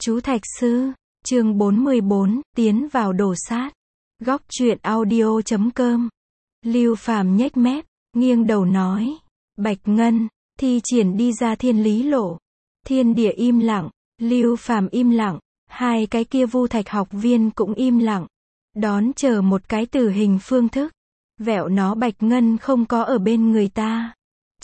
Chú Thạch Sư, chương 44, tiến vào đồ sát. Góc truyện audio.com. Lưu Phàm nhếch mép, nghiêng đầu nói. Bạch Ngân, thi triển đi ra thiên lý lộ. Thiên địa im lặng, Lưu Phàm im lặng, hai cái kia Vu Thạch học viên cũng im lặng. Đón chờ một cái tử hình phương thức. Vẹo nó Bạch Ngân không có ở bên người ta.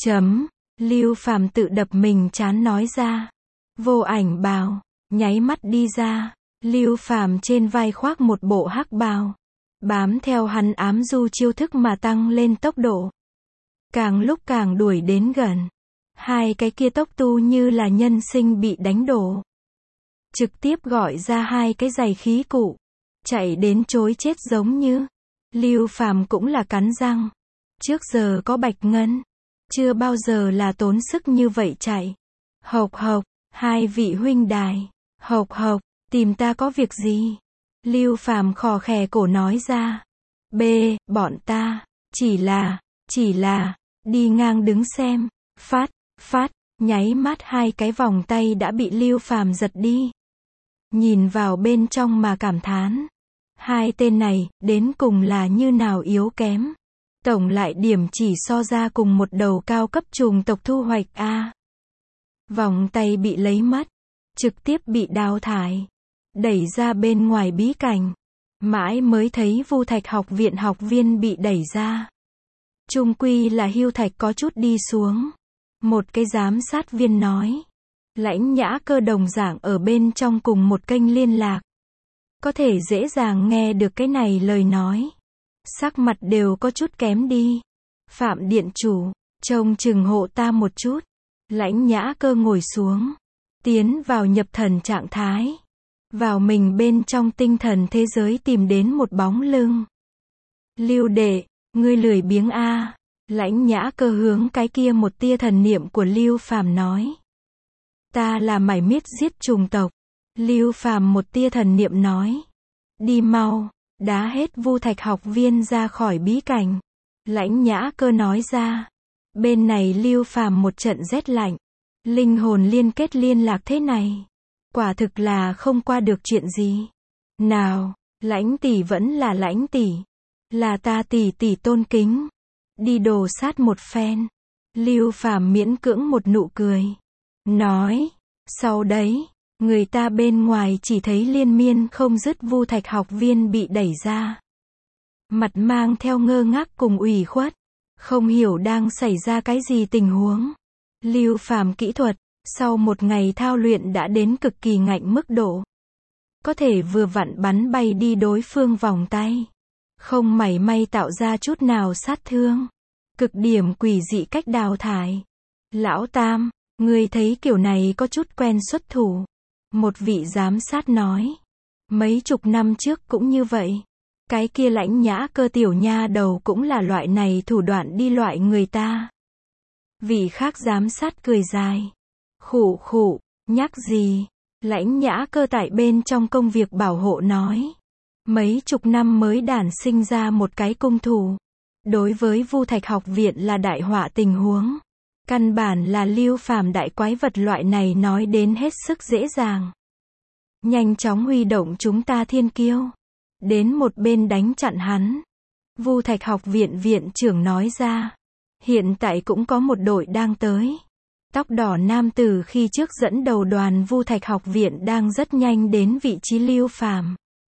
Lưu Phàm tự đập mình chán nói ra. Vô ảnh bào, nháy mắt đi ra. Lưu Phàm trên vai khoác một bộ hắc bào. Bám theo hắn ám du chiêu thức mà tăng lên tốc độ. Càng lúc càng đuổi đến gần. Hai cái kia tốc tu như là nhân sinh bị đánh đổ. Trực tiếp gọi ra hai cái giày khí cụ. Chạy đến chối chết giống như. Lưu Phàm cũng là cắn răng. Trước giờ có Bạch Ngân. Chưa bao giờ là tốn sức như vậy chạy. Hộc hộc, hai vị huynh đài. Hộc hộc, tìm ta có việc gì? Lưu Phàm khò khè cổ nói ra. Bọn ta, chỉ là, đi ngang đứng xem. Phát, nháy mắt hai cái vòng tay đã bị Lưu Phàm giật đi. Nhìn vào bên trong mà cảm thán. Hai tên này, đến cùng là như nào yếu kém. Tổng lại điểm chỉ so ra cùng một đầu cao cấp chủng tộc thu hoạch a. Vòng tay bị lấy mất. Trực tiếp bị đào thải. Đẩy ra bên ngoài bí cảnh. Mãi mới thấy Vu Thạch học viện học viên bị đẩy ra. Chung quy là Hưu Thạch có chút đi xuống. Một cái giám sát viên nói. Lãnh Nhã Cơ đồng dạng ở bên trong cùng một kênh liên lạc. Có thể dễ dàng nghe được cái này lời nói. Sắc mặt đều có chút kém đi. Phạm điện chủ, trông chừng hộ ta một chút. Lãnh Nhã Cơ ngồi xuống. Tiến vào nhập thần trạng thái. Vào mình bên trong tinh thần thế giới tìm đến một bóng lưng. Lưu đệ, ngươi lười biếng a. Lãnh Nhã Cơ hướng cái kia một tia thần niệm của Lưu Phàm nói. Ta là mải miết giết chủng tộc. Lưu Phàm một tia thần niệm nói. Đi mau, đá hết Vu Thạch học viên ra khỏi bí cảnh. Lãnh Nhã Cơ nói ra. Bên này Lưu Phàm một trận rét lạnh. Linh hồn liên kết liên lạc thế này. Quả thực là không qua được chuyện gì. Nào, Lãnh tỷ vẫn là Lãnh tỷ. Là ta tỷ tỷ tôn kính. Đi đồ sát một phen. Lưu Phàm miễn cưỡng một nụ cười. Nói, sau đấy, người ta bên ngoài chỉ thấy liên miên không dứt Vu Thạch học viên bị đẩy ra. Mặt mang theo ngơ ngác cùng ủy khuất. Không hiểu đang xảy ra cái gì tình huống. Lưu Phàm kỹ thuật, sau một ngày thao luyện đã đến cực kỳ ngạnh mức độ. Có thể vừa vặn bắn bay đi đối phương vòng tay. Không mảy may tạo ra chút nào sát thương. Cực điểm quỷ dị cách đào thải. Lão Tam, ngươi thấy kiểu này có chút quen xuất thủ. Một vị giám sát nói. Mấy chục năm trước cũng như vậy. Cái kia Lãnh Nhã Cơ tiểu nha đầu cũng là loại này thủ đoạn đi loại người ta. Vị khác giám sát cười dài. Khụ, nhắc gì? Lãnh Nhã Cơ tại bên trong công việc bảo hộ nói. Mấy chục năm mới đản sinh ra một cái cung thủ. Đối với Vu Thạch học viện là đại họa tình huống. Căn bản là Lưu Phàm đại quái vật loại này nói đến hết sức dễ dàng. Nhanh chóng huy động chúng ta thiên kiêu. Đến một bên đánh chặn hắn. Vu Thạch học viện viện trưởng nói ra. Hiện tại cũng có một đội đang tới. Tóc đỏ nam tử khi trước dẫn đầu đoàn Vu Thạch học viện đang rất nhanh đến vị trí Lưu Phàm.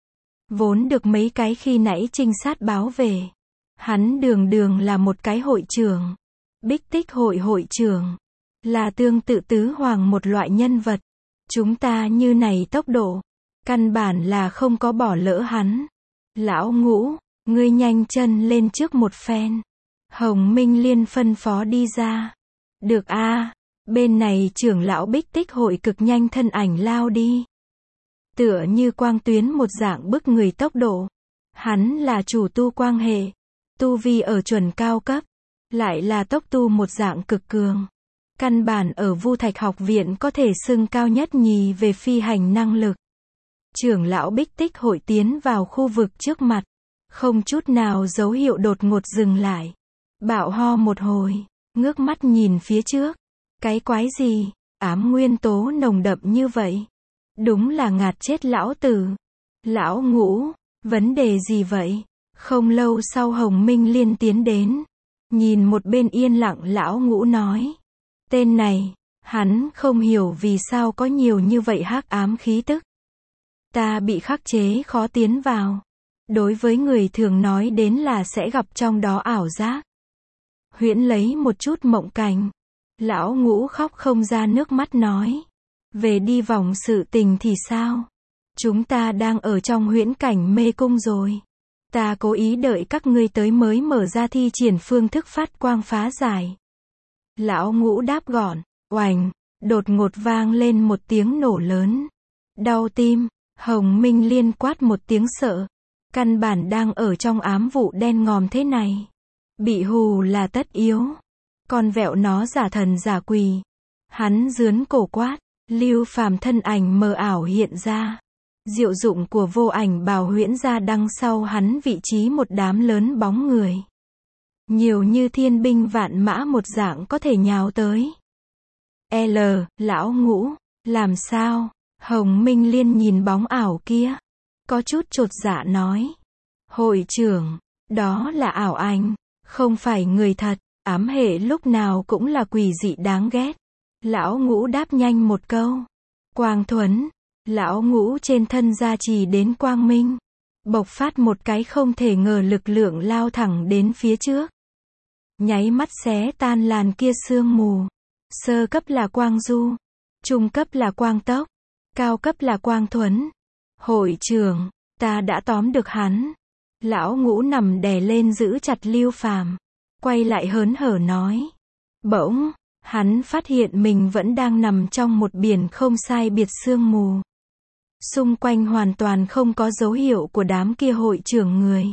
Vốn được mấy cái khi nãy trinh sát báo về. Hắn đường là một cái hội trưởng. Bích Tích hội trưởng. Là tương tự tứ hoàng một loại nhân vật. Chúng ta như này tốc độ. Căn bản là không có bỏ lỡ hắn. Lão Ngũ, ngươi nhanh chân lên trước một phen. Hồng Minh Liên phân phó đi ra. Được a. Bên này trưởng lão Bích Tích hội cực nhanh thân ảnh lao đi. Tựa như quang tuyến một dạng bức người tốc độ. Hắn là chủ tu quang hệ. Tu vi ở chuẩn cao cấp. Lại là tốc tu một dạng cực cường. Căn bản ở Vu Thạch học viện có thể xưng cao nhất nhì về phi hành năng lực. Trưởng lão Bích Tích hội tiến vào khu vực trước mặt. Không chút nào dấu hiệu đột ngột dừng lại. Bạo ho một hồi. Ngước mắt nhìn phía trước. Cái quái gì? Ám nguyên tố nồng đậm như vậy. Đúng là ngạt chết lão tử. Lão Ngũ, vấn đề gì vậy? Không lâu sau Hồng Minh Liên tiến đến. Nhìn một bên yên lặng Lão Ngũ nói. Tên này, hắn không hiểu vì sao có nhiều như vậy hắc ám khí tức. Ta bị khắc chế khó tiến vào. Đối với người thường nói đến là sẽ gặp trong đó ảo giác. Huyễn lấy một chút mộng cảnh. Lão Ngũ khóc không ra nước mắt nói. Về đi vòng sự tình thì sao? Chúng ta đang ở trong huyễn cảnh mê cung rồi. Ta cố ý đợi các ngươi tới mới mở ra thi triển phương thức phát quang phá giải. Lão Ngũ đáp gọn, oành, đột ngột vang lên một tiếng nổ lớn. Đau tim, Hồng Minh Liên quát một tiếng sợ. Căn bản đang ở trong ám vụ đen ngòm thế này. Bị hù là tất yếu. Con vẹo nó giả thần giả quỷ. Hắn rướn cổ quát, Lưu Phàm thân ảnh mờ ảo hiện ra. Diệu dụng của vô ảnh bào huyễn ra đằng sau hắn vị trí một đám lớn bóng người. Nhiều như thiên binh vạn mã một dạng có thể nhào tới. Lão Ngũ, làm sao? Hồng Minh Liên nhìn bóng ảo kia. Có chút chột dạ nói. Hội trưởng, đó là ảo ảnh, không phải người thật, ám hệ lúc nào cũng là quỷ dị đáng ghét. Lão Ngũ đáp nhanh một câu. Quang thuẫn, Lão Ngũ trên thân gia trì đến quang minh. Bộc phát một cái không thể ngờ lực lượng lao thẳng đến phía trước. Nháy mắt xé tan làn kia sương mù. Sơ cấp là quang du. Trung cấp là quang tốc. Cao cấp là quang thuẫn. Hội trưởng, ta đã tóm được hắn. Lão Ngũ nằm đè lên giữ chặt Lưu Phàm. Quay lại hớn hở nói. Bỗng, hắn phát hiện mình vẫn đang nằm trong một biển không sai biệt sương mù. Xung quanh hoàn toàn không có dấu hiệu của đám kia hội trưởng người.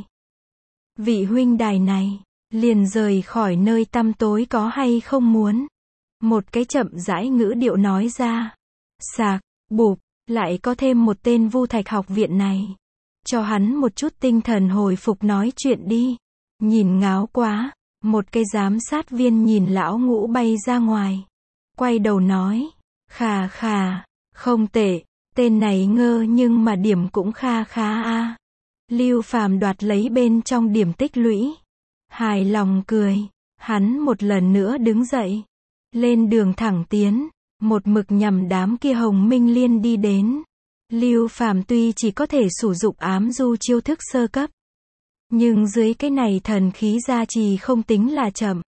Vị huynh đài này, liền rời khỏi nơi tăm tối có hay không muốn. Một cái chậm rãi ngữ điệu nói ra. Sạc, bụp, lại có thêm một tên Vu Thạch học viện này. Cho hắn một chút tinh thần hồi phục nói chuyện đi. Nhìn ngáo quá, một cái giám sát viên nhìn Lão Ngũ bay ra ngoài. Quay đầu nói. Khà khà, không tệ. Tên này ngơ nhưng mà điểm cũng kha khá a. Lưu Phàm đoạt lấy bên trong điểm tích lũy. Hài lòng cười. Hắn một lần nữa đứng dậy. Lên đường thẳng tiến. Một mực nhằm đám kia Hồng Minh Liên đi đến. Lưu Phàm tuy chỉ có thể sử dụng ám du chiêu thức sơ cấp. Nhưng dưới cái này thần khí gia trì không tính là chậm.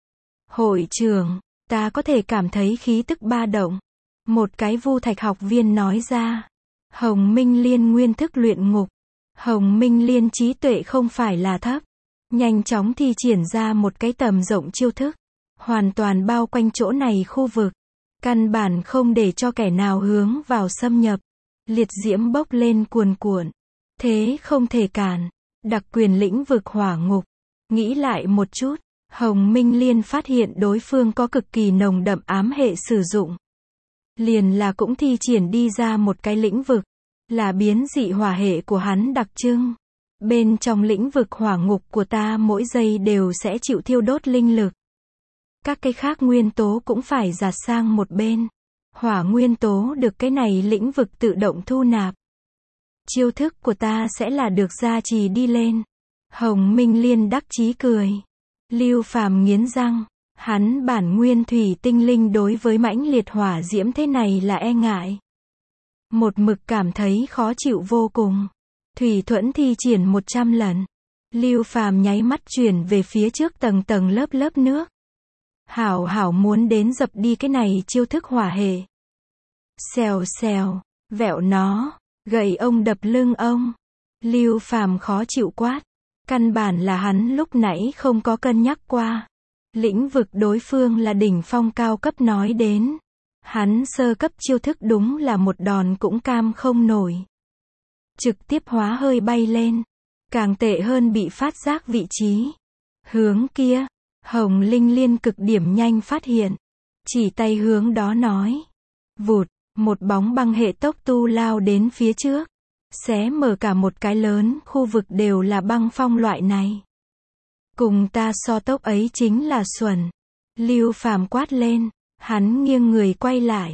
Hội trưởng, ta có thể cảm thấy khí tức ba động. Một cái Vu Thạch học viên nói ra. Hồng Minh Liên nguyên thức luyện ngục. Hồng Minh Liên trí tuệ không phải là thấp. Nhanh chóng thi triển ra một cái tầm rộng chiêu thức. Hoàn toàn bao quanh chỗ này khu vực. Căn bản không để cho kẻ nào hướng vào xâm nhập. Liệt diễm bốc lên cuồn cuộn. Thế không thể cản. Đặc quyền lĩnh vực hỏa ngục. Nghĩ lại một chút. Hồng Minh Liên phát hiện đối phương có cực kỳ nồng đậm ám hệ sử dụng. Liền là cũng thi triển đi ra một cái lĩnh vực. Là biến dị hỏa hệ của hắn đặc trưng. Bên trong lĩnh vực hỏa ngục của ta mỗi giây đều sẽ chịu thiêu đốt linh lực. Các cái khác nguyên tố cũng phải giạt sang một bên. Hỏa nguyên tố được cái này lĩnh vực tự động thu nạp. Chiêu thức của ta sẽ là được gia trì đi lên. Hồng Minh Liên đắc chí cười. Lưu Phàm nghiến răng. Hắn bản nguyên thủy tinh linh đối với mãnh liệt hỏa diễm thế này là e ngại. Một mực cảm thấy khó chịu vô cùng. Thủy thuẫn thi triển 100 lần. Lưu Phàm nháy mắt chuyển về phía trước tầng tầng lớp lớp nước. Hảo muốn đến dập đi cái này chiêu thức hỏa hệ. Xèo xèo, vẹo nó, gậy ông đập lưng ông. Lưu Phàm khó chịu quát. Căn bản là hắn lúc nãy không có cân nhắc qua. Lĩnh vực đối phương là đỉnh phong cao cấp nói đến. Hắn sơ cấp chiêu thức đúng là một đòn cũng cam không nổi. Trực tiếp hóa hơi bay lên. Càng tệ hơn bị phát giác vị trí. Hướng kia, Hồng Linh Liên cực điểm nhanh phát hiện. Chỉ tay hướng đó nói. Vụt, một bóng băng hệ tốc tu lao đến phía trước. Xé mở cả một cái lớn khu vực đều là băng phong loại này. Cùng ta so tốc ấy chính là xuẩn. Lưu Phàm quát lên. Hắn nghiêng người quay lại.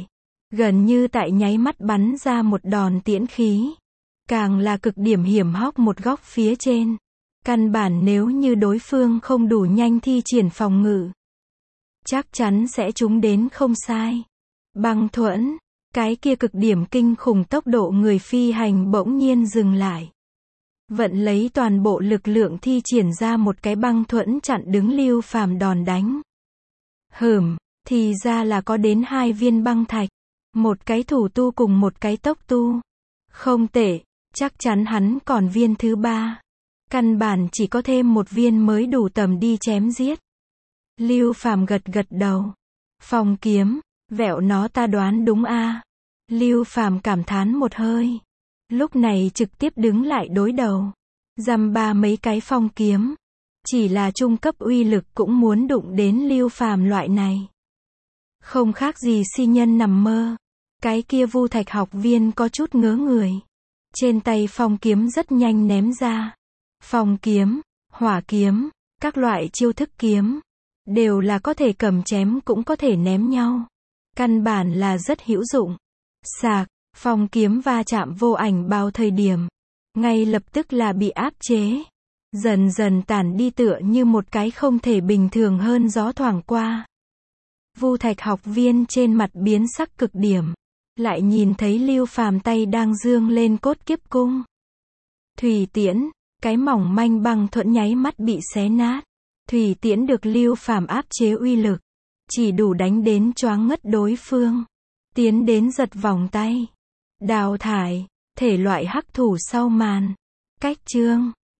gần như tại nháy mắt bắn ra một đòn tiễn khí. Càng là cực điểm hiểm hóc một góc phía trên. Căn bản nếu như đối phương không đủ nhanh thi triển phòng ngự, chắc chắn sẽ trúng đến không sai. Băng thuẫn, cái kia cực điểm kinh khủng tốc độ người phi hành bỗng nhiên dừng lại. Vận lấy toàn bộ lực lượng thi triển ra một cái băng thuẫn chặn đứng Lưu Phàm đòn đánh. Thì ra là có đến 2 viên băng thạch. Một cái thủ tu cùng một cái tốc tu. Không tệ, chắc chắn hắn còn viên thứ 3. Căn bản chỉ có thêm một viên mới đủ tầm đi chém giết. Lưu Phàm gật gật đầu. Phong kiếm, vẹo nó ta đoán đúng a. Lưu Phàm cảm thán một hơi. Lúc này trực tiếp đứng lại đối đầu. Dăm ba mấy cái phong kiếm. Chỉ là trung cấp uy lực cũng muốn đụng đến Lưu Phàm loại này. Không khác gì si nhân nằm mơ. Cái kia Vu Thạch học viên có chút ngớ người. Trên tay phong kiếm rất nhanh ném ra. Phong kiếm, hỏa kiếm, các loại chiêu thức kiếm. Đều là có thể cầm chém cũng có thể ném nhau. Căn bản là rất hữu dụng. Sạc, phong kiếm va chạm vô ảnh bao thời điểm. Ngay lập tức là bị áp chế. Dần dần tản đi tựa như một cái không thể bình thường hơn gió thoảng qua. Vu Thạch học viên trên mặt biến sắc cực điểm. Lại nhìn thấy Lưu Phàm tay đang dương lên cốt kiếp cung. Thủy tiễn, cái mỏng manh băng thuẫn nháy mắt bị xé nát. Thủy tiễn được Lưu Phàm áp chế uy lực. Chỉ đủ đánh đến choáng ngất đối phương. Tiến đến giật vòng tay. Đào thải, thể loại hắc thủ sau màn. Cách chương